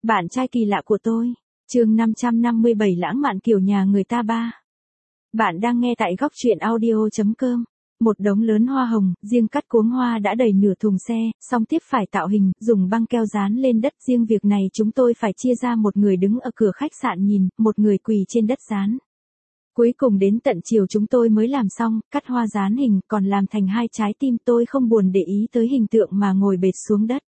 Bạn trai kỳ lạ của tôi. Chương 557 lãng mạn kiểu nhà người ta ba. Bạn đang nghe tại góc truyện audio.com. Một đống lớn hoa hồng, riêng cắt cuống hoa đã đầy nửa thùng xe, xong tiếp phải tạo hình, dùng băng keo dán lên đất. Riêng việc này chúng tôi phải chia ra, một người đứng ở cửa khách sạn nhìn, một người quỳ trên đất dán. Cuối cùng đến tận chiều chúng tôi mới làm xong, cắt hoa dán hình, còn làm thành hai trái tim. Tôi không buồn để ý tới hình tượng mà ngồi bệt xuống đất.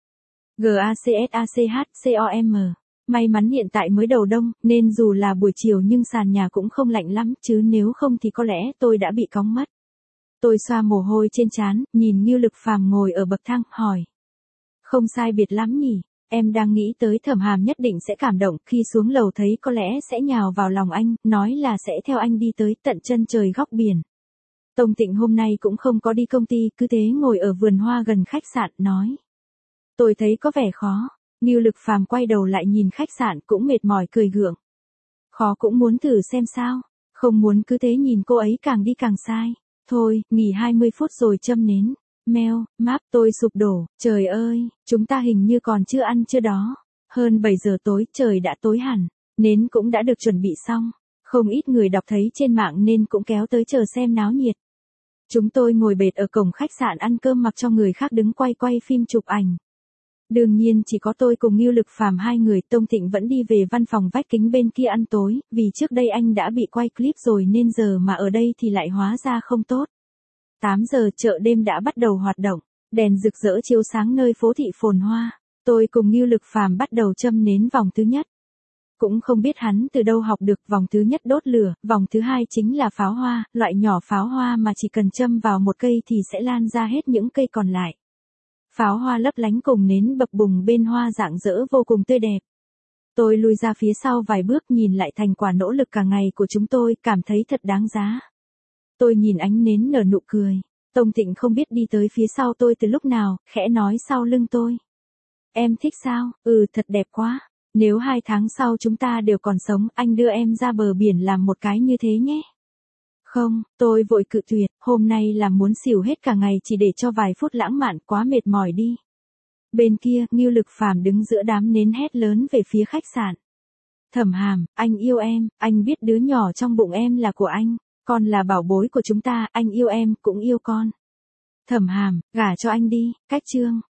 GACSACHCOM. May mắn hiện tại mới đầu đông, nên dù là buổi chiều nhưng sàn nhà cũng không lạnh lắm, chứ nếu không thì có lẽ tôi đã bị cóng mất. Tôi xoa mồ hôi trên trán, nhìn Ngưu Lực Phàm ngồi ở bậc thang, hỏi. Không sai biệt lắm nhỉ, em đang nghĩ tới Thẩm Hàm nhất định sẽ cảm động, khi xuống lầu thấy có lẽ sẽ nhào vào lòng anh, nói là sẽ theo anh đi tới tận chân trời góc biển. Tông Tịnh hôm nay cũng không có đi công ty, cứ thế ngồi ở vườn hoa gần khách sạn, nói. Tôi thấy có vẻ khó. Ngưu Lực Phàm quay đầu lại nhìn khách sạn, cũng mệt mỏi cười gượng. Khó cũng muốn thử xem sao, không muốn cứ thế nhìn cô ấy càng đi càng sai. Thôi, nghỉ 20 phút rồi châm nến. Meo, map, tôi sụp đổ, trời ơi, chúng ta hình như còn chưa ăn chưa đó. Hơn 7 giờ tối, trời đã tối hẳn, nến cũng đã được chuẩn bị xong. Không ít người đọc thấy trên mạng nên cũng kéo tới chờ xem náo nhiệt. Chúng tôi ngồi bệt ở cổng khách sạn ăn cơm, mặc cho người khác đứng quay phim chụp ảnh. Đương nhiên chỉ có tôi cùng Ngưu Lực Phàm hai người. Tông Thịnh vẫn đi về văn phòng vách kính bên kia ăn tối, vì trước đây anh đã bị quay clip rồi nên giờ mà ở đây thì lại hóa ra không tốt. 8 giờ chợ đêm đã bắt đầu hoạt động, đèn rực rỡ chiếu sáng nơi phố thị phồn hoa. Tôi cùng Ngưu Lực Phàm bắt đầu châm nến vòng thứ nhất. Cũng không biết hắn từ đâu học được, vòng thứ nhất đốt lửa, vòng thứ hai chính là pháo hoa, loại nhỏ pháo hoa mà chỉ cần châm vào một cây thì sẽ lan ra hết những cây còn lại. Pháo hoa lấp lánh cùng nến bập bùng bên hoa rạng rỡ vô cùng tươi đẹp. Tôi lùi ra phía sau vài bước, nhìn lại thành quả nỗ lực cả ngày của chúng tôi, cảm thấy thật đáng giá. Tôi nhìn ánh nến nở nụ cười. Tông Thịnh không biết đi tới phía sau tôi từ lúc nào, khẽ nói sau lưng tôi. Em thích sao? Ừ, thật đẹp quá. Nếu 2 tháng sau chúng ta đều còn sống, anh đưa em ra bờ biển làm một cái như thế nhé. Không, tôi vội cự tuyệt, hôm nay là muốn xỉu hết cả ngày chỉ để cho vài phút lãng mạn, quá mệt mỏi đi. Bên kia, Ngưu Lực Phàm đứng giữa đám nến hét lớn về phía khách sạn. Thẩm Hàm, anh yêu em, anh biết đứa nhỏ trong bụng em là của anh, con là bảo bối của chúng ta, anh yêu em, cũng yêu con. Thẩm Hàm, gả cho anh đi, cách chương.